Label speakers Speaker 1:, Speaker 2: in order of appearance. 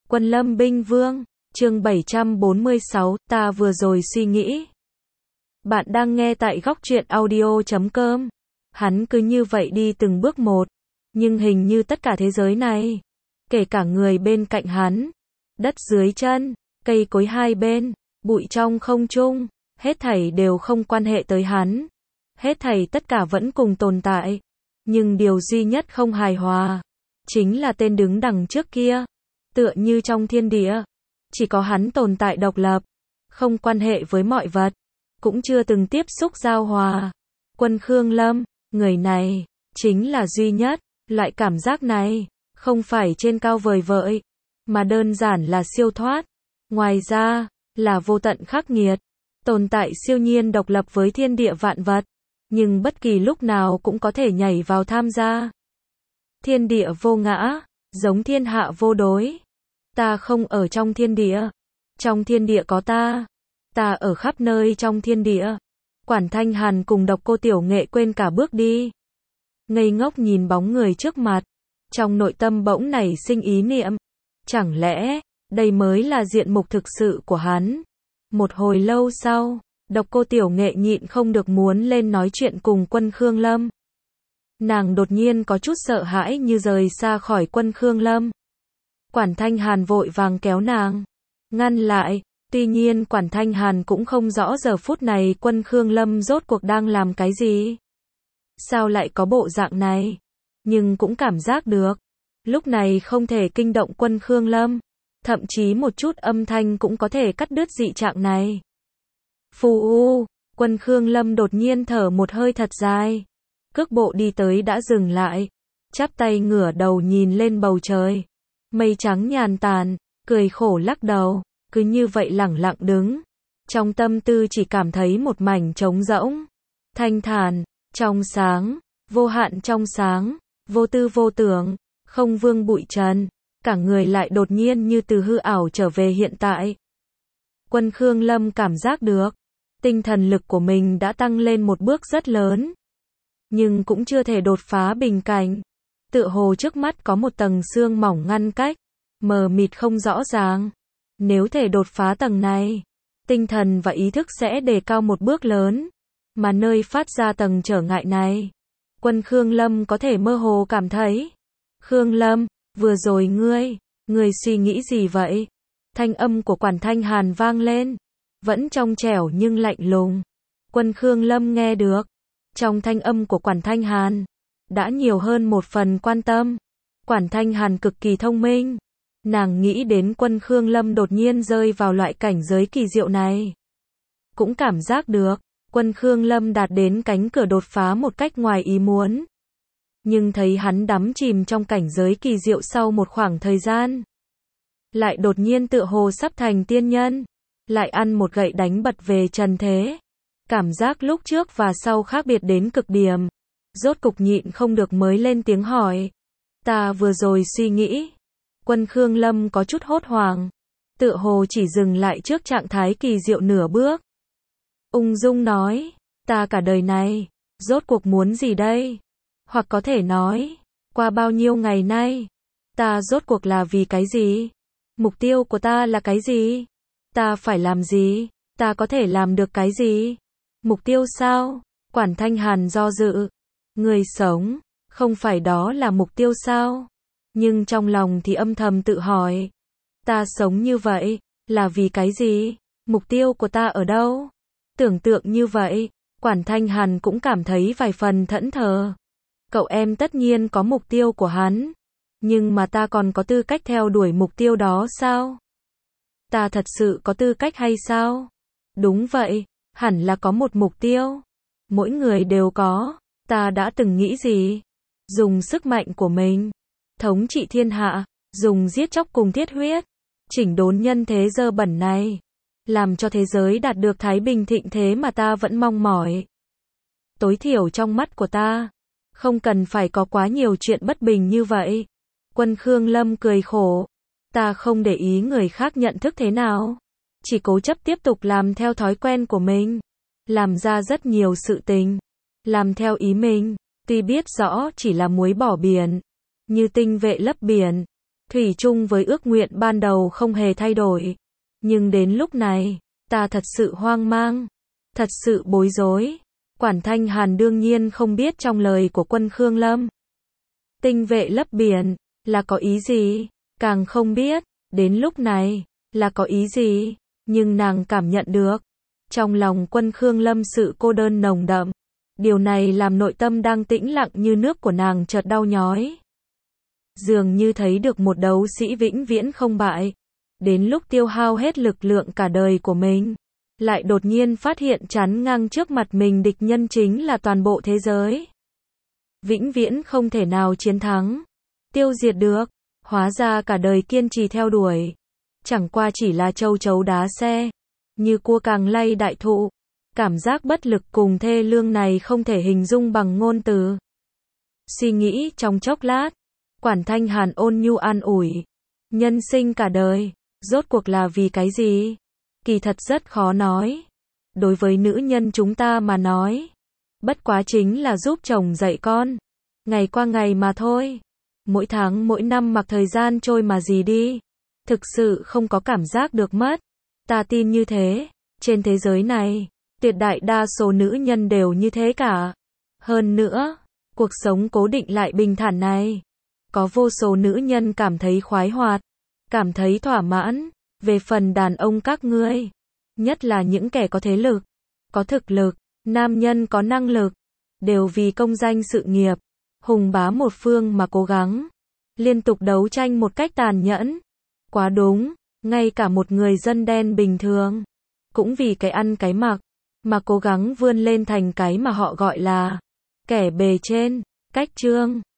Speaker 1: Quân Lâm Binh Vương, chương 746, ta vừa rồi suy nghĩ. Bạn đang nghe tại góc truyện audio.com. Hắn cứ như vậy đi từng bước một, nhưng hình như tất cả thế giới này, kể cả người bên cạnh hắn, đất dưới chân, cây cối hai bên, bụi trong không trung, hết thảy đều không quan hệ tới hắn. Hết thảy tất cả vẫn cùng tồn tại, nhưng điều duy nhất không hài hòa, chính là tên đứng đằng trước kia. Tựa như trong thiên địa, chỉ có hắn tồn tại độc lập, không quan hệ với mọi vật, cũng chưa từng tiếp xúc giao hòa. Quân Khương Lâm, người này, chính là duy nhất. Loại cảm giác này, không phải trên cao vời vợi, mà đơn giản là siêu thoát. Ngoài ra, là vô tận khắc nghiệt, tồn tại siêu nhiên độc lập với thiên địa vạn vật, nhưng bất kỳ lúc nào cũng có thể nhảy vào tham gia. Thiên địa vô ngã, giống thiên hạ vô đối. Ta không ở trong thiên địa có ta. Ta ở khắp nơi trong thiên địa. Quản Thanh Hàn cùng Độc Cô Tiểu Nghệ quên cả bước đi. Ngây ngốc nhìn bóng người trước mặt, trong nội tâm bỗng nảy sinh ý niệm. Chẳng lẽ, đây mới là diện mục thực sự của hắn? Một hồi lâu sau, Độc Cô Tiểu Nghệ nhịn không được muốn lên nói chuyện cùng Quân Khương Lâm. Nàng đột nhiên có chút sợ hãi như rời xa khỏi Quân Khương Lâm. Quản Thanh Hàn vội vàng kéo nàng, ngăn lại. Tuy nhiên Quản Thanh Hàn cũng không rõ giờ phút này Quân Khương Lâm rốt cuộc đang làm cái gì. Sao lại có bộ dạng này? Nhưng cũng cảm giác được, lúc này không thể kinh động Quân Khương Lâm. Thậm chí một chút âm thanh cũng có thể cắt đứt dị trạng này. Phù u, Quân Khương Lâm đột nhiên thở một hơi thật dài. Cước bộ đi tới đã dừng lại, chắp tay ngửa đầu nhìn lên bầu trời. Mây trắng nhàn tản, cười khổ lắc đầu, cứ như vậy lẳng lặng đứng. Trong tâm tư chỉ cảm thấy một mảnh trống rỗng, thanh thản, trong sáng, vô hạn trong sáng, vô tư vô tưởng, không vương bụi trần. Cả người lại đột nhiên như từ hư ảo trở về hiện tại. Quân Khương Lâm cảm giác được, tinh thần lực của mình đã tăng lên một bước rất lớn. Nhưng cũng chưa thể đột phá bình cảnh. Tựa hồ trước mắt có một tầng sương mỏng ngăn cách, mờ mịt không rõ ràng. Nếu thể đột phá tầng này, tinh thần và ý thức sẽ đề cao một bước lớn. Mà nơi phát ra tầng trở ngại này, Quân Khương Lâm có thể mơ hồ cảm thấy. Khương Lâm, vừa rồi ngươi suy nghĩ gì vậy? Thanh âm của Quản Thanh Hàn vang lên, vẫn trong trẻo nhưng lạnh lùng. Quân Khương Lâm nghe được, trong thanh âm của Quản Thanh Hàn, đã nhiều hơn một phần quan tâm. Quản Thanh Hàn cực kỳ thông minh. Nàng nghĩ đến Quân Khương Lâm đột nhiên rơi vào loại cảnh giới kỳ diệu này. Cũng cảm giác được, Quân Khương Lâm đạt đến cánh cửa đột phá một cách ngoài ý muốn. Nhưng thấy hắn đắm chìm trong cảnh giới kỳ diệu sau một khoảng thời gian, lại đột nhiên tựa hồ sắp thành tiên nhân, lại ăn một gậy đánh bật về trần thế. Cảm giác lúc trước và sau khác biệt đến cực điểm. Rốt cục nhịn không được mới lên tiếng hỏi. Ta vừa rồi suy nghĩ. Quân Khương Lâm có chút hốt hoảng, tựa hồ chỉ dừng lại trước trạng thái kỳ diệu nửa bước. Ung dung nói, ta cả đời này, rốt cuộc muốn gì đây? Hoặc có thể nói, qua bao nhiêu ngày nay, ta rốt cuộc là vì cái gì? Mục tiêu của ta là cái gì? Ta phải làm gì? Ta có thể làm được cái gì? Mục tiêu sao? Quản Thanh Hàn do dự. Người sống, không phải đó là mục tiêu sao? Nhưng trong lòng thì âm thầm tự hỏi. Ta sống như vậy, là vì cái gì? Mục tiêu của ta ở đâu? Tưởng tượng như vậy, Quản Thanh Hàn cũng cảm thấy vài phần thẫn thờ. Cậu em tất nhiên có mục tiêu của hắn. Nhưng mà ta còn có tư cách theo đuổi mục tiêu đó sao? Ta thật sự có tư cách hay sao? Đúng vậy, hẳn là có một mục tiêu. Mỗi người đều có. Ta đã từng nghĩ gì? Dùng sức mạnh của mình, thống trị thiên hạ, dùng giết chóc cùng thiết huyết, chỉnh đốn nhân thế dơ bẩn này, làm cho thế giới đạt được thái bình thịnh thế mà ta vẫn mong mỏi. Tối thiểu trong mắt của ta, không cần phải có quá nhiều chuyện bất bình như vậy. Quân Khương Lâm cười khổ. Ta không để ý người khác nhận thức thế nào, chỉ cố chấp tiếp tục làm theo thói quen của mình, làm ra rất nhiều sự tình, làm theo ý mình, tuy biết rõ chỉ là muối bỏ biển, như tinh vệ lấp biển, thủy chung với ước nguyện ban đầu không hề thay đổi. Nhưng đến lúc này, ta thật sự hoang mang, thật sự bối rối. Quản Thanh Hàn đương nhiên không biết trong lời của quân Khương Lâm. Tinh vệ lấp biển, là có ý gì? Càng không biết, đến lúc này, là có ý gì? Nhưng nàng cảm nhận được, trong lòng quân Khương Lâm sự cô đơn nồng đậm. Điều này làm nội tâm đang tĩnh lặng như nước của nàng chợt đau nhói. Dường như thấy được một đấu sĩ vĩnh viễn không bại. Đến lúc tiêu hao hết lực lượng cả đời của mình, lại đột nhiên phát hiện chắn ngang trước mặt mình địch nhân chính là toàn bộ thế giới. Vĩnh viễn không thể nào chiến thắng, tiêu diệt được. Hóa ra cả đời kiên trì theo đuổi, chẳng qua chỉ là châu chấu đá xe, như cua càng lay đại thụ. Cảm giác bất lực cùng thê lương này không thể hình dung bằng ngôn từ. Suy nghĩ trong chốc lát, Quản Thanh Hàn ôn nhu an ủi. Nhân sinh cả đời, rốt cuộc là vì cái gì? Kỳ thật rất khó nói. Đối với nữ nhân chúng ta mà nói, bất quá chính là giúp chồng dạy con. Ngày qua ngày mà thôi. Mỗi tháng mỗi năm mặc thời gian trôi mà gì đi. Thực sự không có cảm giác được mất. Ta tin như thế. Trên thế giới này, tuyệt đại đa số nữ nhân đều như thế cả. Hơn nữa, cuộc sống cố định lại bình thản này, có vô số nữ nhân cảm thấy khoái hoạt, cảm thấy thỏa mãn. Về phần đàn ông các ngươi, nhất là những kẻ có thế lực, có thực lực, nam nhân có năng lực, đều vì công danh sự nghiệp, hùng bá một phương mà cố gắng, liên tục đấu tranh một cách tàn nhẫn. Quá đúng, ngay cả một người dân đen bình thường, cũng vì cái ăn cái mặc, mà cố gắng vươn lên thành cái mà họ gọi là kẻ bề trên. Cách chương